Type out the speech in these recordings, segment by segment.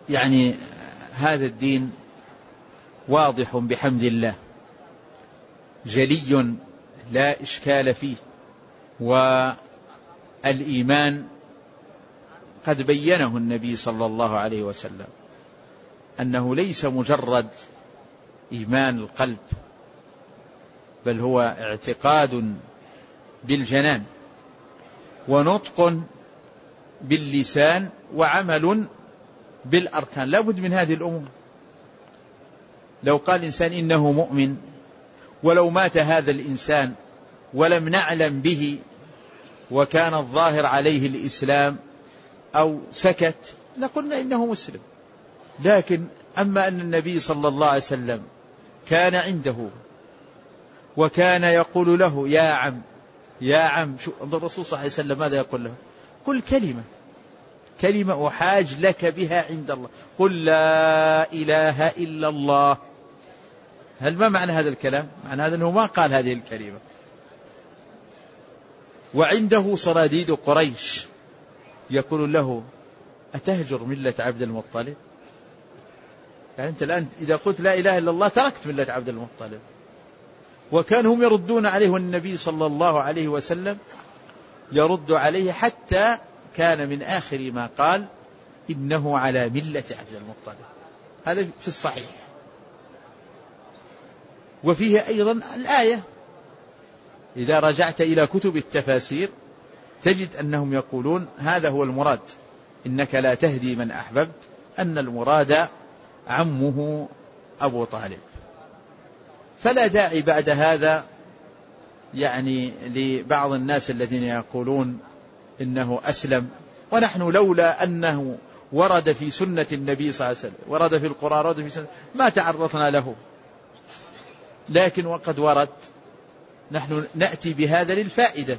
يعني هذا الدين واضح بحمد الله، جلي لا إشكال فيه، والإيمان قد بينه النبي صلى الله عليه وسلم أنه ليس مجرد إيمان القلب، بل هو اعتقاد بالجنان ونطق باللسان وعمل بالأركان. لا بد من هذه الأمور. لو قال الإنسان إنه مؤمن ولو مات هذا الإنسان ولم نعلم به وكان الظاهر عليه الإسلام أو سكت لقلنا إنه مسلم. لكن أما أن النبي صلى الله عليه وسلم كان عنده وكان يقول له يا عم يا عم، الرسول صلى الله عليه وسلم ماذا يقول له؟ قل كلمة أحاج لك بها عند الله، قل لا إله إلا الله. هل ما معنى هذا الكلام؟ معنى هذا أنه ما قال هذه الكلمة. وعنده صناديد قريش يقول له أتهجر ملة عبد المطلب؟ يعني أنت الآن إذا قلت لا إله إلا الله تركت ملة عبد المطلب. وكانوا هم يردون عليه، والنبي صلى الله عليه وسلم يرد عليه حتى كان من آخر ما قال إنه على ملة عبد المطلب. هذا في الصحيح. وفيه أيضا الآية، إذا رجعت إلى كتب التفاسير تجد أنهم يقولون هذا هو المراد، إنك لا تهدي من أحببت، أن المراد عمه أبو طالب. فلا داعي بعد هذا يعني لبعض الناس الذين يقولون إنه أسلم، ونحن لولا أنه ورد في سنة النبي صلى الله عليه وسلم، ورد في القرآن، ورد في سنة، ما تعرضنا له. لكن وقد ورد، نحن نأتي بهذا للفائدة،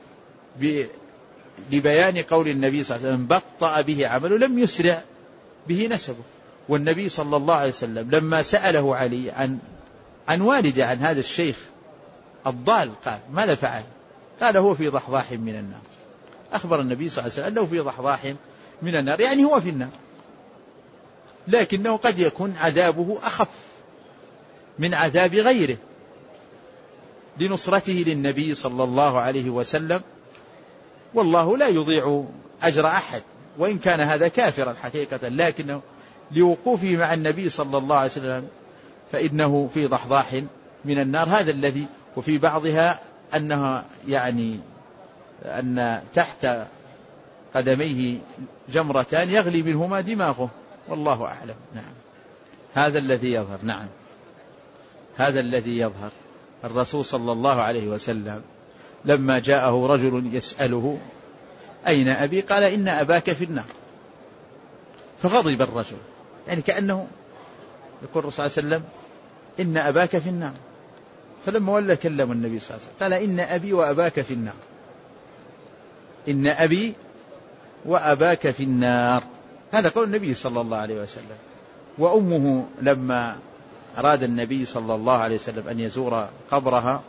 لبيان قول النبي صلى الله عليه وسلم بطأ به عمله لم يسرع به نسبه. والنبي صلى الله عليه وسلم لما سأله علي عن والده، عن هذا الشيخ الضال، قال ماذا فعل؟ قال هو في ضحضاح من النار. أخبر النبي صلى الله عليه وسلم أنه في ضحضاح من النار، يعني هو في النار، لكنه قد يكون عذابه أخف من عذاب غيره لنصرته للنبي صلى الله عليه وسلم. والله لا يضيع أجر أحد، وإن كان هذا كافرا حقيقة، لكنه لوقوفه مع النبي صلى الله عليه وسلم فإنه في ضحضاح من النار. هذا الذي، وفي بعضها أنها يعني أن تحت قدميه جمرتان يغلي منهما دماغه، والله أعلم. نعم، هذا الذي يظهر. نعم، هذا الذي يظهر. الرسول صلى الله عليه وسلم لما جاءه رجل يسأله أين أبي؟ قال إن أباك في النار. فغضب الرجل، يعني كأنه يقول الرسول صلى الله عليه وسلم إن أباك في النار. فلما ولى كلم النبي صلى الله عليه وسلم قال إن أبي وأباك في النار، إن أبي وأباك في النار. هذا قول النبي صلى الله عليه وسلم. وأمه لما أراد النبي صلى الله عليه وسلم أن يزور قبرها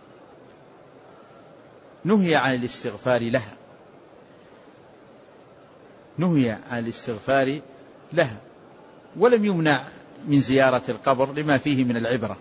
نهي عن الاستغفار لها، نهي عن الاستغفار لها، ولم يمنع من زيارة القبر لما فيه من العبرة.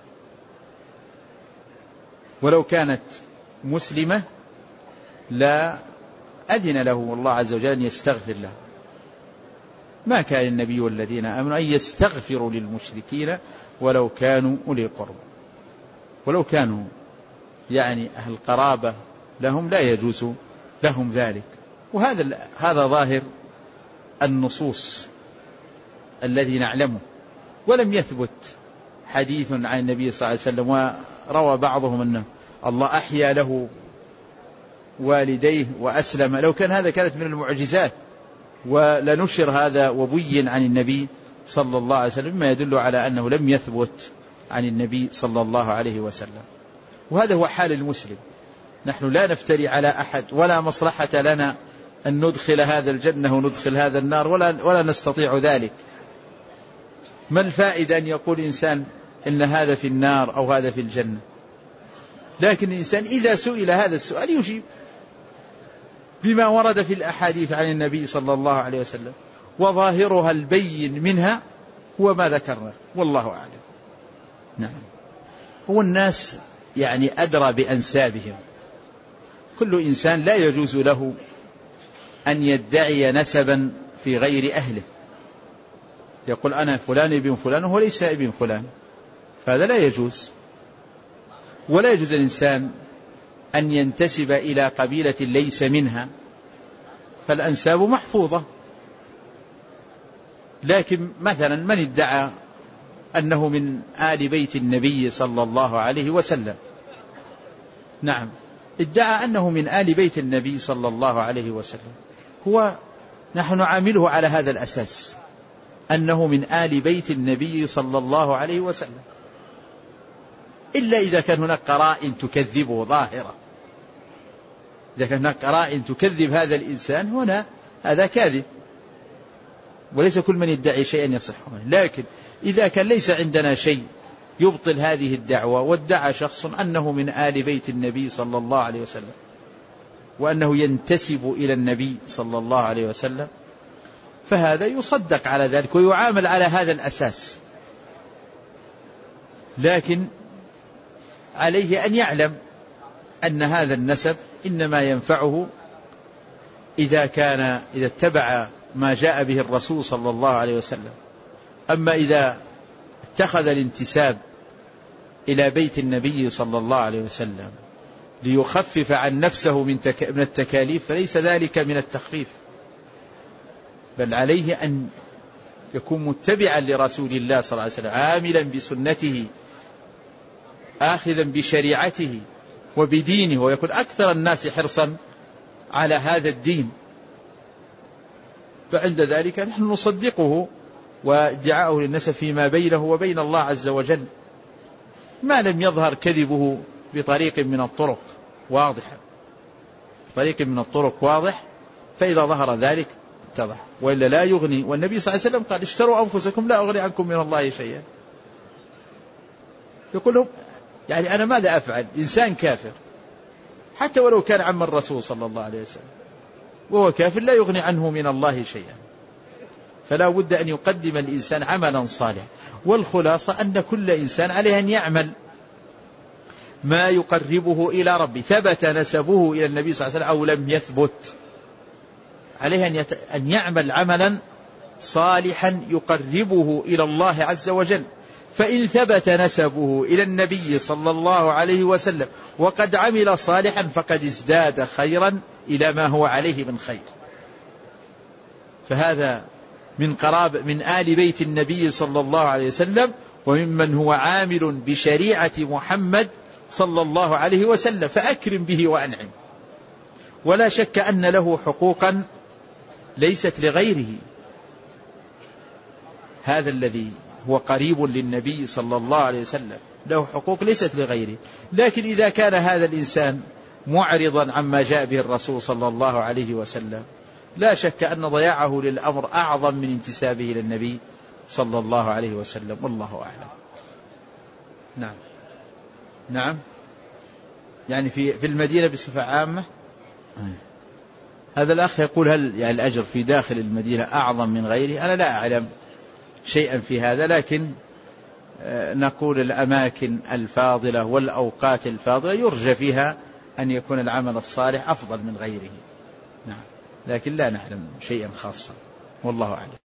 ولو كانت مسلمة لا أذن له الله عز وجل أن يستغفر له. ما كان النبي والذين آمنوا أن يستغفروا للمشركين ولو كانوا أولي قربى، ولو كانوا يعني أهل قرابة لهم لا يجوز لهم ذلك. وهذا ظاهر النصوص الذي نعلمه. ولم يثبت حديث عن النبي صلى الله عليه وسلم، وروى بعضهم أنه الله أحيا له والديه وأسلم. لو كان هذا كانت من المعجزات ولنشر هذا وبين عن النبي صلى الله عليه وسلم، ما يدل على أنه لم يثبت عن النبي صلى الله عليه وسلم. وهذا هو حال المسلم. نحن لا نفتري على أحد، ولا مصلحة لنا أن ندخل هذا الجنة وندخل هذا النار، ولا نستطيع ذلك. ما الفائدة أن يقول إنسان إن هذا في النار أو هذا في الجنة؟ لكن الإنسان إذا سئل هذا السؤال يجيب بما ورد في الأحاديث عن النبي صلى الله عليه وسلم، وظاهرها البين منها هو ما ذكرنا، والله أعلم. نعم. هو الناس يعني أدرى بأنسابهم، كل إنسان لا يجوز له أن يدعي نسبا في غير أهله، يقول أنا فلان ابن فلان وهو ليس ابن فلان، فهذا لا يجوز. ولا يجوز الإنسان أن ينتسب إلى قبيلة ليس منها، فالأنساب محفوظة. لكن مثلا من ادعى أنه من آل بيت النبي صلى الله عليه وسلم، نعم، ادعى أنه من آل بيت النبي صلى الله عليه وسلم، نحن نعامله على هذا الأساس، أنه من آل بيت النبي صلى الله عليه وسلم، إلا إذا كان هناك قرائن تكذبه ظاهرة. إذا كان هناك قرائن تكذب هذا الإنسان هنا هذا كاذب، وليس كل من يدعي شيئا يصح. لكن إذا كان ليس عندنا شيء يبطل هذه الدعوة، وادعى شخص أنه من آل بيت النبي صلى الله عليه وسلم وأنه ينتسب إلى النبي صلى الله عليه وسلم، فهذا يصدق على ذلك ويعامل على هذا الأساس. لكن عليه أن يعلم أن هذا النسب إنما ينفعه إذا اتبع ما جاء به الرسول صلى الله عليه وسلم. أما إذا اتخذ الانتساب إلى بيت النبي صلى الله عليه وسلم ليخفف عن نفسه من التكاليف، فليس ذلك من التخفيف، بل عليه أن يكون متبعا لرسول الله صلى الله عليه وسلم، عاملا بسنته، آخذا بشريعته وبدينه، ويكون أكثر الناس حرصا على هذا الدين. فعند ذلك نحن نصدقه وادعاؤه للنسب فيما بينه وبين الله عز وجل، ما لم يظهر كذبه بطريق من الطرق واضحة، واضح، فإذا ظهر ذلك اتضح، وإلا لا يغني. والنبي صلى الله عليه وسلم قال اشتروا أنفسكم لا أغني عنكم من الله شيئا. يقول لهم يعني أنا ماذا أفعل؟ إنسان كافر حتى ولو كان عم الرسول صلى الله عليه وسلم وهو كافر لا يغني عنه من الله شيئا، فلا بد أن يقدم الإنسان عملا صالحا. والخلاصة أن كل إنسان عليه أن يعمل ما يقربه إلى ربه، ثبت نسبه إلى النبي صلى الله عليه وسلم أو لم يثبت، عليه أن يعمل عملا صالحا يقربه إلى الله عز وجل. فإن ثبت نسبه إلى النبي صلى الله عليه وسلم وقد عمل صالحا فقد ازداد خيرا إلى ما هو عليه من خير، فهذا من آل بيت النبي صلى الله عليه وسلم، وممن هو عامل بشريعة محمد صلى الله عليه وسلم، فأكرم به وأنعم. ولا شك أن له حقوقا ليست لغيره، هذا الذي هو قريب للنبي صلى الله عليه وسلم له حقوق ليست لغيره. لكن إذا كان هذا الإنسان معرضا عما جاء به الرسول صلى الله عليه وسلم، لا شك أن ضياعه للأمر أعظم من انتسابه إلى النبي صلى الله عليه وسلم، والله أعلم. نعم، يعني في المدينة بصفة عامة. هذا الأخ يقول هل يعني الأجر في داخل المدينة أعظم من غيره؟ أنا لا أعلم شيئا في هذا، لكن نقول الأماكن الفاضلة والأوقات الفاضلة يرجى فيها أن يكون العمل الصالح أفضل من غيره. نعم، لكن لا نعلم شيئا خاصا، والله أعلم.